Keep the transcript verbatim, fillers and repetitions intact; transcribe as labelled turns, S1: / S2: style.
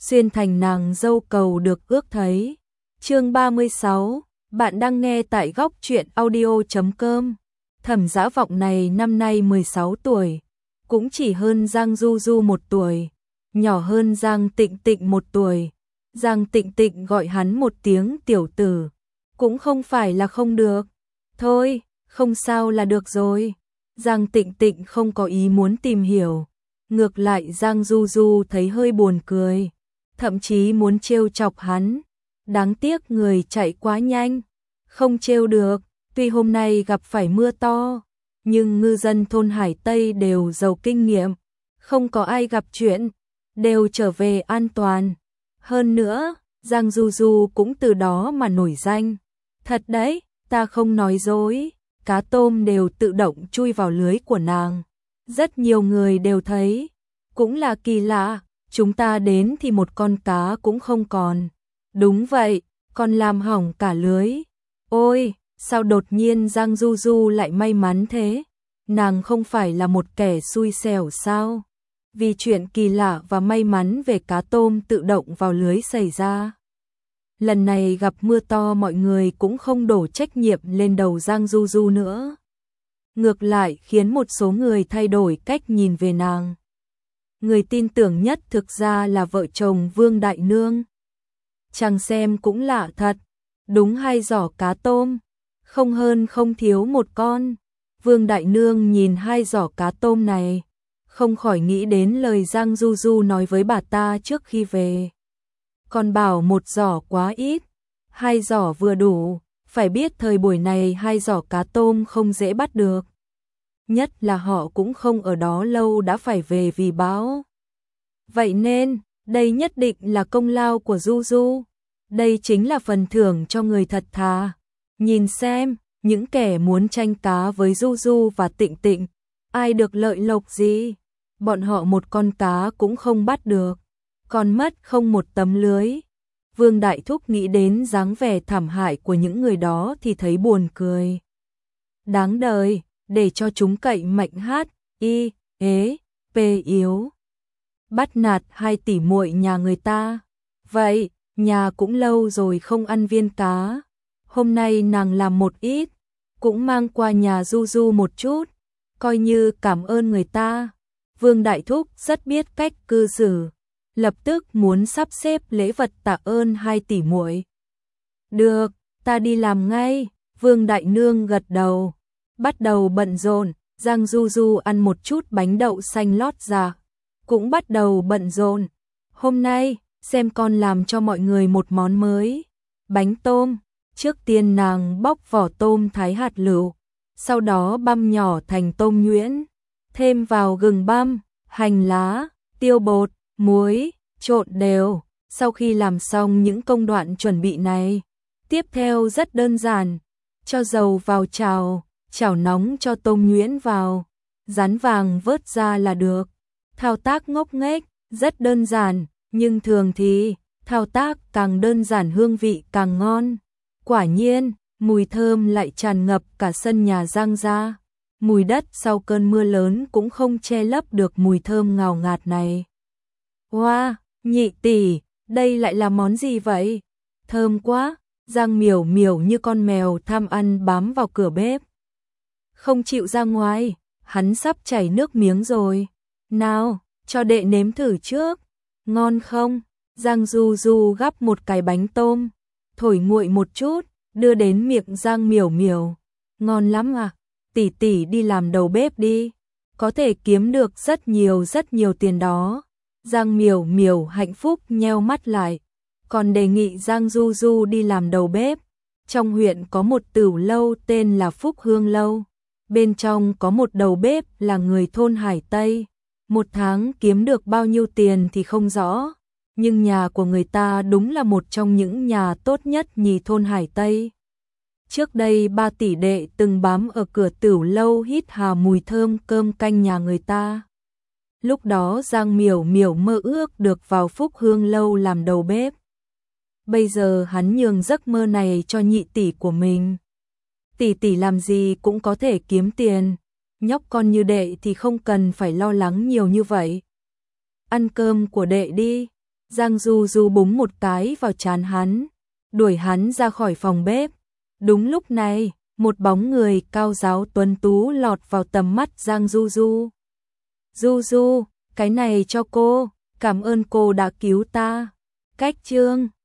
S1: xuyên thành nàng dâu cầu được ước thấy. Chương ba mươi sáu, bạn đang nghe tại góc truyện audio chấm com. Thẩm Dã Vọng này năm nay mười sáu tuổi, cũng chỉ hơn Giang Du Du một tuổi, nhỏ hơn Giang Tịnh Tịnh một tuổi. Giang Tịnh Tịnh gọi hắn một tiếng tiểu tử, cũng không phải là không được. Thôi, không sao là được rồi. Giang Tịnh Tịnh không có ý muốn tìm hiểu. Ngược lại Giang Du Du thấy hơi buồn cười, thậm chí muốn trêu chọc hắn. Đáng tiếc người chạy quá nhanh, không trêu được. Tuy hôm nay gặp phải mưa to, nhưng ngư dân thôn Hải Tây đều giàu kinh nghiệm, không có ai gặp chuyện, đều trở về an toàn. Hơn nữa, Giang Du Du cũng từ đó mà nổi danh. Thật đấy, ta không nói dối, cá tôm đều tự động chui vào lưới của nàng. Rất nhiều người đều thấy, cũng là kỳ lạ, chúng ta đến thì một con cá cũng không còn. Đúng vậy, còn làm hỏng cả lưới. Ôi, sao đột nhiên Giang Du Du lại may mắn thế? Nàng không phải là một kẻ xui xẻo sao? Vì chuyện kỳ lạ và may mắn về cá tôm tự động vào lưới xảy ra. Lần này gặp mưa to mọi người cũng không đổ trách nhiệm lên đầu Giang Du Du nữa. Ngược lại khiến một số người thay đổi cách nhìn về nàng. Người tin tưởng nhất thực ra là vợ chồng Vương Đại Nương. Chàng xem cũng lạ thật, đúng hai giỏ cá tôm, không hơn không thiếu một con. Vương Đại Nương nhìn hai giỏ cá tôm này, không khỏi nghĩ đến lời Giang Du Du nói với bà ta trước khi về. Còn bảo một giỏ quá ít, hai giỏ vừa đủ, phải biết thời buổi này hai giỏ cá tôm không dễ bắt được. Nhất là họ cũng không ở đó lâu đã phải về vì bão. Vậy nên, đây nhất định là công lao của Du Du. Đây chính là phần thưởng cho người thật thà. Nhìn xem, những kẻ muốn tranh cá với Du Du và Tịnh Tịnh, ai được lợi lộc gì? Bọn họ một con cá cũng không bắt được, còn mất không một tấm lưới. Vương Đại Thúc nghĩ đến dáng vẻ thảm hại của những người đó thì thấy buồn cười. Đáng đời, để cho chúng cậy mạnh hát, y, ế, pê yếu. Bắt nạt hai tỷ muội nhà người ta. Vậy, nhà cũng lâu rồi không ăn viên cá. Hôm nay nàng làm một ít, cũng mang qua nhà Du Du một chút, coi như cảm ơn người ta. Vương Đại Thúc rất biết cách cư xử, lập tức muốn sắp xếp lễ vật tạ ơn hai tỷ muội. Được, ta đi làm ngay. Vương Đại Nương gật đầu, bắt đầu bận rộn. Giang Du Du ăn một chút bánh đậu xanh lót dạ, cũng bắt đầu bận rộn. Hôm nay, xem con làm cho mọi người một món mới. Bánh tôm, trước tiên nàng bóc vỏ tôm thái hạt lựu, sau đó băm nhỏ thành tôm nhuyễn, thêm vào gừng băm, hành lá, tiêu bột, muối, trộn đều. Sau khi làm xong những công đoạn chuẩn bị này, tiếp theo rất đơn giản, cho dầu vào chảo, chảo nóng cho tôm nhuyễn vào, rán vàng vớt ra là được. Thao tác ngốc nghếch, rất đơn giản, nhưng thường thì thao tác càng đơn giản hương vị càng ngon. Quả nhiên, mùi thơm lại tràn ngập cả sân nhà Giang gia. Mùi đất sau cơn mưa lớn cũng không che lấp được mùi thơm ngào ngạt này. Wow, nhị tỷ, đây lại là món gì vậy? Thơm quá. Giang Miểu Miểu như con mèo tham ăn bám vào cửa bếp, không chịu ra ngoài, hắn sắp chảy nước miếng rồi. Nào, cho đệ nếm thử trước. Ngon không? Giang Du Du gắp một cái bánh tôm, thổi nguội một chút, đưa đến miệng Giang Miểu Miểu. Ngon lắm à? Tỷ tỷ đi làm đầu bếp đi, có thể kiếm được rất nhiều rất nhiều tiền đó. Giang Miểu Miểu hạnh phúc nheo mắt lại, còn đề nghị Giang Du Du đi làm đầu bếp. Trong huyện có một tửu lâu tên là Phúc Hương Lâu, bên trong có một đầu bếp là người thôn Hải Tây. Một tháng kiếm được bao nhiêu tiền thì không rõ, nhưng nhà của người ta đúng là một trong những nhà tốt nhất nhì thôn Hải Tây. Trước đây ba tỷ đệ từng bám ở cửa tửu lâu hít hà mùi thơm cơm canh nhà người ta. Lúc đó Giang Miểu Miểu mơ ước được vào Phúc Hương Lâu làm đầu bếp. Bây giờ hắn nhường giấc mơ này cho nhị tỷ của mình. Tỷ tỷ làm gì cũng có thể kiếm tiền, nhóc con như đệ thì không cần phải lo lắng nhiều như vậy. Ăn cơm của đệ đi. Giang Du Du búng một cái vào trán hắn, đuổi hắn ra khỏi phòng bếp. Đúng lúc này, một bóng người cao ráo tuấn tú lọt vào tầm mắt Giang Du Du. Du Du, cái này cho cô, cảm ơn cô đã cứu ta. Cách chương